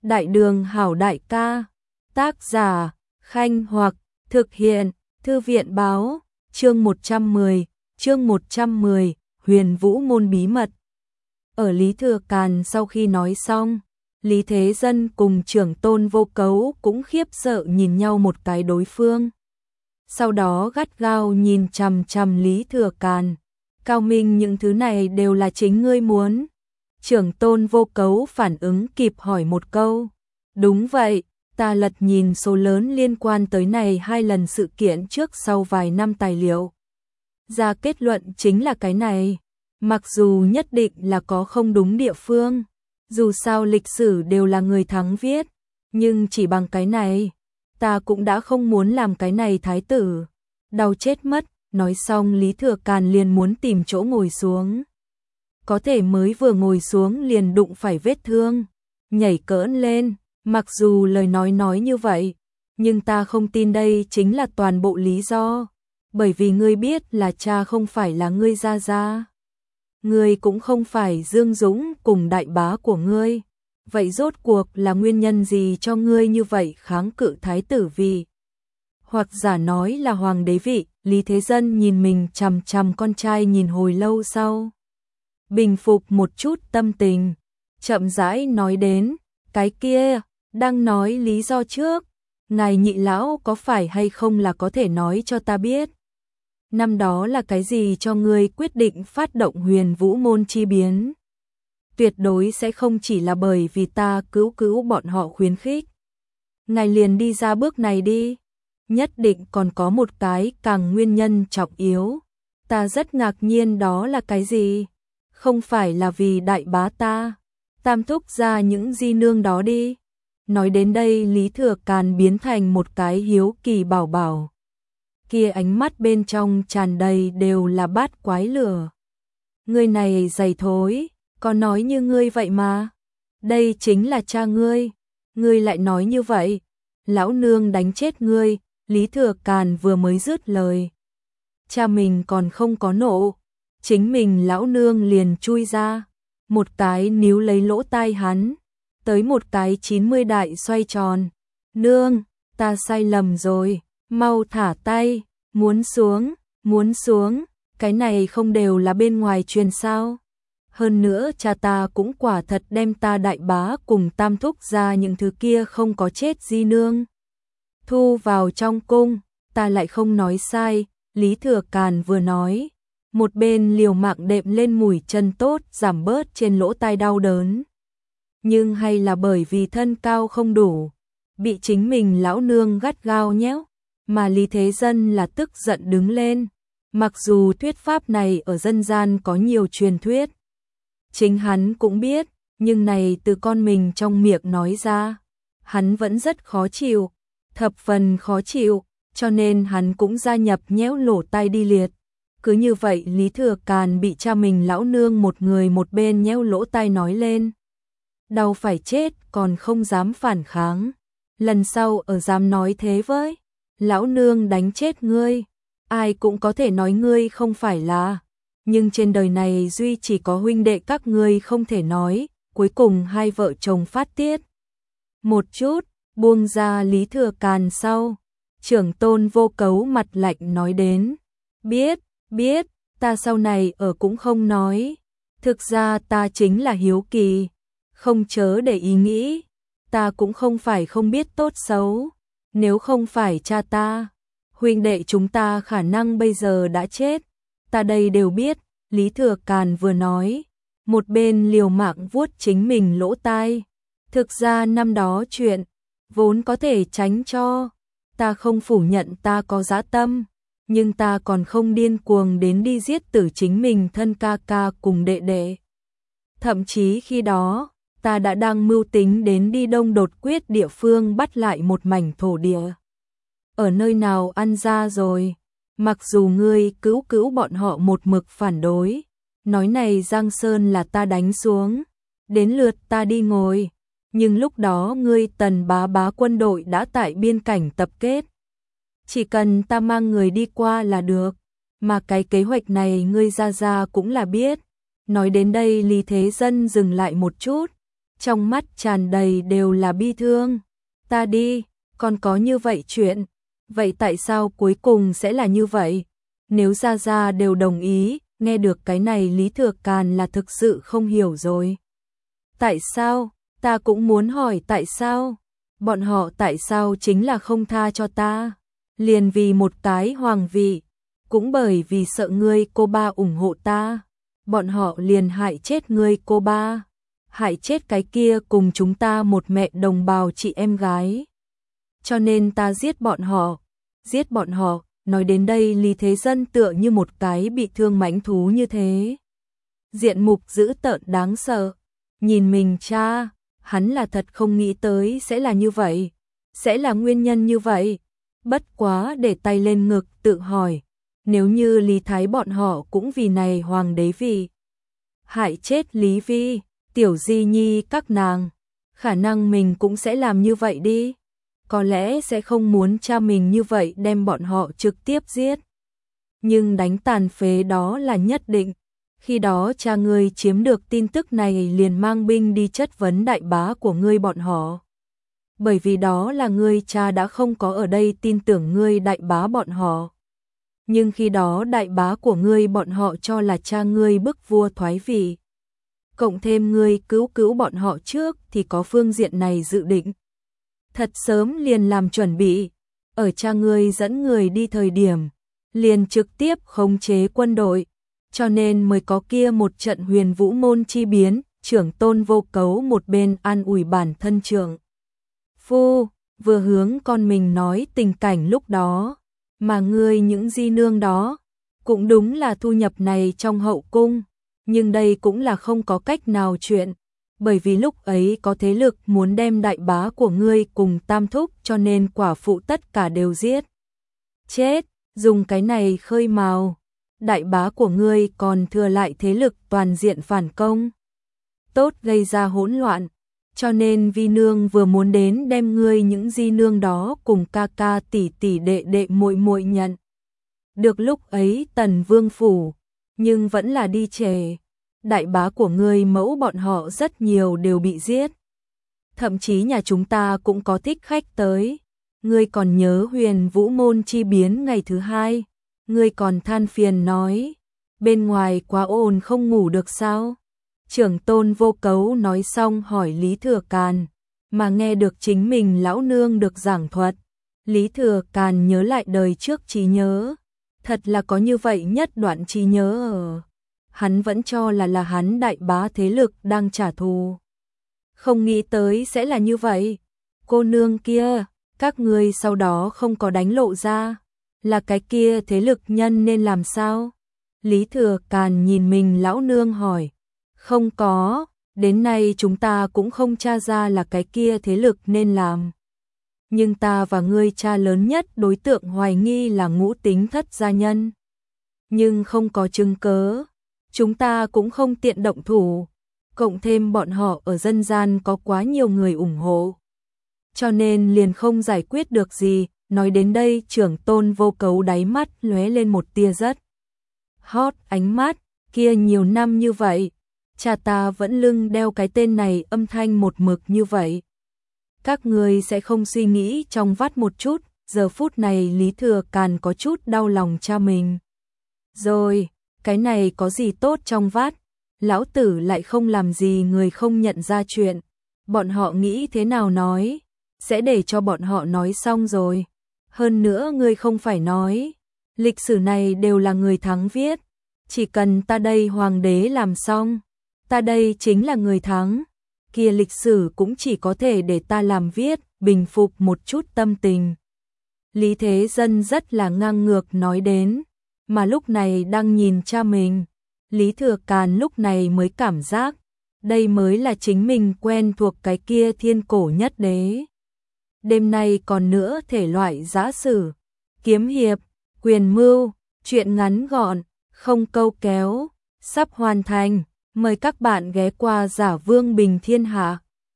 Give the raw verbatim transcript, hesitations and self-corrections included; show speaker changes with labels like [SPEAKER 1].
[SPEAKER 1] Đại đường hảo đại ca. Tác giả, Khanh Hoặc, thực hiện, Thư viện báo, chương một trăm mười, chương một trăm mười, Huyền Vũ môn bí mật. Ở Lý Thừa Càn sau khi nói xong, Lý Thế Dân cùng Trưởng Tôn Vô Cấu cũng khiếp sợ nhìn nhau một cái đối phương. Sau đó gắt gao nhìn chằm chằm Lý Thừa Càn. Cao Minh, những thứ này đều là chính ngươi muốn. Trưởng Tôn Vô Cấu phản ứng kịp hỏi một câu. Đúng vậy, ta lật nhìn số lớn liên quan tới này hai lần sự kiện trước sau vài năm tài liệu. Ra kết luận chính là cái này. Mặc dù nhất định là có không đúng địa phương, dù sao lịch sử đều là người thắng viết, nhưng chỉ bằng cái này, ta cũng đã không muốn làm cái này thái tử. Đau chết mất, nói xong Lý Thừa Càn liền muốn tìm chỗ ngồi xuống. Có thể mới vừa ngồi xuống liền đụng phải vết thương, nhảy cỡn lên, mặc dù lời nói nói như vậy, nhưng ta không tin đây chính là toàn bộ lý do, bởi vì ngươi biết là cha không phải là ngươi gia gia. Ngươi cũng không phải Dương Dũng cùng đại bá của ngươi. Vậy rốt cuộc là nguyên nhân gì cho ngươi như vậy kháng cự thái tử vị? Hoặc giả nói là hoàng đế vị. Lý Thế Dân nhìn mình chằm chằm con trai nhìn hồi lâu sau. Bình phục một chút tâm tình, chậm rãi nói đến, cái kia, đang nói lý do trước. Ngài nhị lão có phải hay không là có thể nói cho ta biết. Năm đó là cái gì cho ngươi quyết định phát động Huyền Vũ môn chi biến? Tuyệt đối sẽ không chỉ là bởi vì ta cứu cứu bọn họ khuyến khích. Ngài liền đi ra bước này đi. Nhất định còn có một cái càng nguyên nhân trọng yếu. Ta rất ngạc nhiên, đó là cái gì? Không phải là vì đại bá ta, tam thúc ra những di nương đó đi. Nói đến đây Lý Thừa Càn biến thành một cái hiếu kỳ bảo bảo. Kia ánh mắt bên trong tràn đầy đều là bát quái lửa. Ngươi này dày thối, có nói như ngươi vậy mà. Đây chính là cha ngươi, ngươi lại nói như vậy. Lão nương đánh chết ngươi. Lý Thừa Càn vừa mới dứt lời, cha mình còn không có nộ, chính mình lão nương liền chui ra, một cái níu lấy lỗ tai hắn, tới một cái chín mươi đại xoay tròn. Nương, ta sai lầm rồi, mau thả tay, muốn xuống, muốn xuống, cái này không đều là bên ngoài truyền sao? Hơn nữa cha ta cũng quả thật đem ta đại bá cùng tam thúc ra những thứ kia không có chết di nương thu vào trong cung, ta lại không nói sai. Lý Thừa Càn vừa nói, một bên liều mạng đệm lên mùi chân tốt giảm bớt trên lỗ tai đau đớn. Nhưng hay là bởi vì thân cao không đủ, bị chính mình lão nương gắt gao nhéo, mà Lý Thế Dân là tức giận đứng lên. Mặc dù thuyết pháp này ở dân gian có nhiều truyền thuyết, chính hắn cũng biết, nhưng này từ con mình trong miệng nói ra, hắn vẫn rất khó chịu. Thập phần khó chịu, cho nên hắn cũng gia nhập nhéo lỗ tai đi liệt. Cứ như vậy Lý Thừa Càn bị cha mình lão nương một người một bên nhéo lỗ tai nói lên. Đau phải chết còn không dám phản kháng. Lần sau ở dám nói thế với, lão nương đánh chết ngươi. Ai cũng có thể nói ngươi không phải là. Nhưng trên đời này duy chỉ có huynh đệ các ngươi không thể nói. Cuối cùng hai vợ chồng phát tiết một chút. Buông ra Lý Thừa Càn sau, Trưởng Tôn Vô Cấu mặt lạnh nói đến, biết, biết, ta sau này ở cũng không nói, thực ra ta chính là hiếu kỳ, không chớ để ý nghĩ, ta cũng không phải không biết tốt xấu, nếu không phải cha ta, huynh đệ chúng ta khả năng bây giờ đã chết, ta đây đều biết. Lý Thừa Càn vừa nói, một bên liều mạng vuốt chính mình lỗ tai, thực ra năm đó chuyện vốn có thể tránh cho, ta không phủ nhận ta có dã tâm, nhưng ta còn không điên cuồng đến đi giết tử chính mình thân ca ca cùng đệ đệ. Thậm chí khi đó, ta đã đang mưu tính đến đi Đông đột quyết địa phương bắt lại một mảnh thổ địa. Ở nơi nào ăn ra rồi, mặc dù ngươi cứu cứu bọn họ một mực phản đối, nói này Giang Sơn là ta đánh xuống, đến lượt ta đi ngồi. Nhưng lúc đó ngươi Tần bá bá quân đội đã tại biên cảnh tập kết. Chỉ cần ta mang người đi qua là được. Mà cái kế hoạch này ngươi ra ra cũng là biết. Nói đến đây Lý Thế Dân dừng lại một chút. trong mắt tràn đầy đều là bi thương. Ta đi, còn có như vậy chuyện. Vậy tại sao cuối cùng sẽ là như vậy? Nếu Gia Gia đều đồng ý, nghe được cái này Lý Thừa Càn là thực sự không hiểu rồi. Tại sao? Ta cũng muốn hỏi tại sao? Bọn họ tại sao chính là không tha cho ta? Liền vì một cái hoàng vị, cũng bởi vì sợ ngươi cô ba ủng hộ ta. Bọn họ liền hại chết ngươi cô ba, hại chết cái kia cùng chúng ta một mẹ đồng bào chị em gái. Cho nên ta giết bọn họ, giết bọn họ. Nói đến đây Lý Thế Dân tựa như một cái bị thương mãnh thú như thế. Diện mục dữ tợn đáng sợ, nhìn mình cha, hắn là thật không nghĩ tới sẽ là như vậy, sẽ là nguyên nhân như vậy. Bất quá để tay lên ngực tự hỏi, nếu như Lý Thái bọn họ cũng vì này hoàng đế vì hại chết Lý Vi, Tiểu Di Nhi các nàng, khả năng mình cũng sẽ làm như vậy đi. Có lẽ sẽ không muốn cha mình như vậy đem bọn họ trực tiếp giết. Nhưng đánh tàn phế đó là nhất định. Khi đó cha ngươi chiếm được tin tức này liền mang binh đi chất vấn đại bá của ngươi bọn họ. Bởi vì đó là ngươi cha đã không có ở đây tin tưởng ngươi đại bá bọn họ. Nhưng khi đó đại bá của ngươi bọn họ cho là cha ngươi bức vua thoái vị. Cộng thêm ngươi cứu cứu bọn họ trước thì có phương diện này dự định. Thật sớm liền làm chuẩn bị, ở cha ngươi dẫn người đi thời điểm, liền trực tiếp khống chế quân đội, cho nên mới có kia một trận Huyền Vũ môn chi biến, trưởng Tôn Vô Cấu một bên an ủi bản thân trưởng phu, vừa hướng con mình nói tình cảnh lúc đó, mà ngươi những di nương đó, cũng đúng là thu nhập này trong hậu cung, nhưng đây cũng là không có cách nào chuyện. Bởi vì lúc ấy có thế lực muốn đem đại bá của ngươi cùng tam thúc cho nên quả phụ tất cả đều giết. Chết, dùng cái này khơi mào. Đại bá của ngươi còn thừa lại thế lực toàn diện phản công. Tốt gây ra hỗn loạn. Cho nên vi nương vừa muốn đến đem ngươi những di nương đó cùng ca ca tỷ tỷ đệ đệ muội muội nhận. Được lúc ấy Tần Vương phủ, nhưng vẫn là đi trễ. Đại bá của ngươi mẫu bọn họ rất nhiều đều bị giết. Thậm chí nhà chúng ta cũng có thích khách tới. Ngươi còn nhớ Huyền Vũ môn chi biến ngày thứ hai. Ngươi còn than phiền nói. Bên ngoài quá ồn không ngủ được sao? Trưởng Tôn Vô Cấu nói xong hỏi Lý Thừa Càn. Mà nghe được chính mình lão nương được giảng thuật. Lý Thừa Càn nhớ lại đời trước trí nhớ. Thật là có như vậy nhất đoạn trí nhớ ở. Hắn vẫn cho là là hắn đại bá thế lực đang trả thù. Không nghĩ tới sẽ là như vậy. Cô nương kia, các ngươi sau đó không có đánh lộ ra. Là cái kia thế lực nhân nên làm sao? Lý Thừa Càn nhìn mình lão nương hỏi. Không có, đến nay chúng ta cũng không tra ra là cái kia thế lực nên làm. Nhưng ta và ngươi cha lớn nhất đối tượng hoài nghi là Ngũ Tính Thất gia nhân. Nhưng không có chứng cớ. Chúng ta cũng không tiện động thủ, cộng thêm bọn họ ở dân gian có quá nhiều người ủng hộ. Cho nên liền không giải quyết được gì, nói đến đây trưởng Tôn Vô Cấu đáy mắt lóe lên một tia rất hot ánh mắt, kia nhiều năm như vậy, cha ta vẫn lưng đeo cái tên này âm thanh một mực như vậy. Các người sẽ không suy nghĩ trong vắt một chút, giờ phút này Lý Thừa Càn có chút đau lòng cha mình. Rồi. Cái này có gì tốt trong vát, lão tử lại không làm gì người không nhận ra chuyện. Bọn họ nghĩ thế nào nói, sẽ để cho bọn họ nói xong rồi. Hơn nữa ngươi không phải nói, lịch sử này đều là người thắng viết. Chỉ cần ta đây hoàng đế làm xong, ta đây chính là người thắng. Kia lịch sử cũng chỉ có thể để ta làm viết, bình phục một chút tâm tình. Lý Thế Dân rất là ngang ngược nói đến. Mà lúc này đang nhìn cha mình, Lý Thừa Càn lúc này mới cảm giác, đây mới là chính mình quen thuộc cái kia thiên cổ nhất đế. Đêm nay còn nữa thể loại giã sử, kiếm hiệp, quyền mưu, chuyện ngắn gọn, không câu kéo, sắp hoàn thành, mời các bạn ghé qua Giả Vương Bình Thiên Hạ.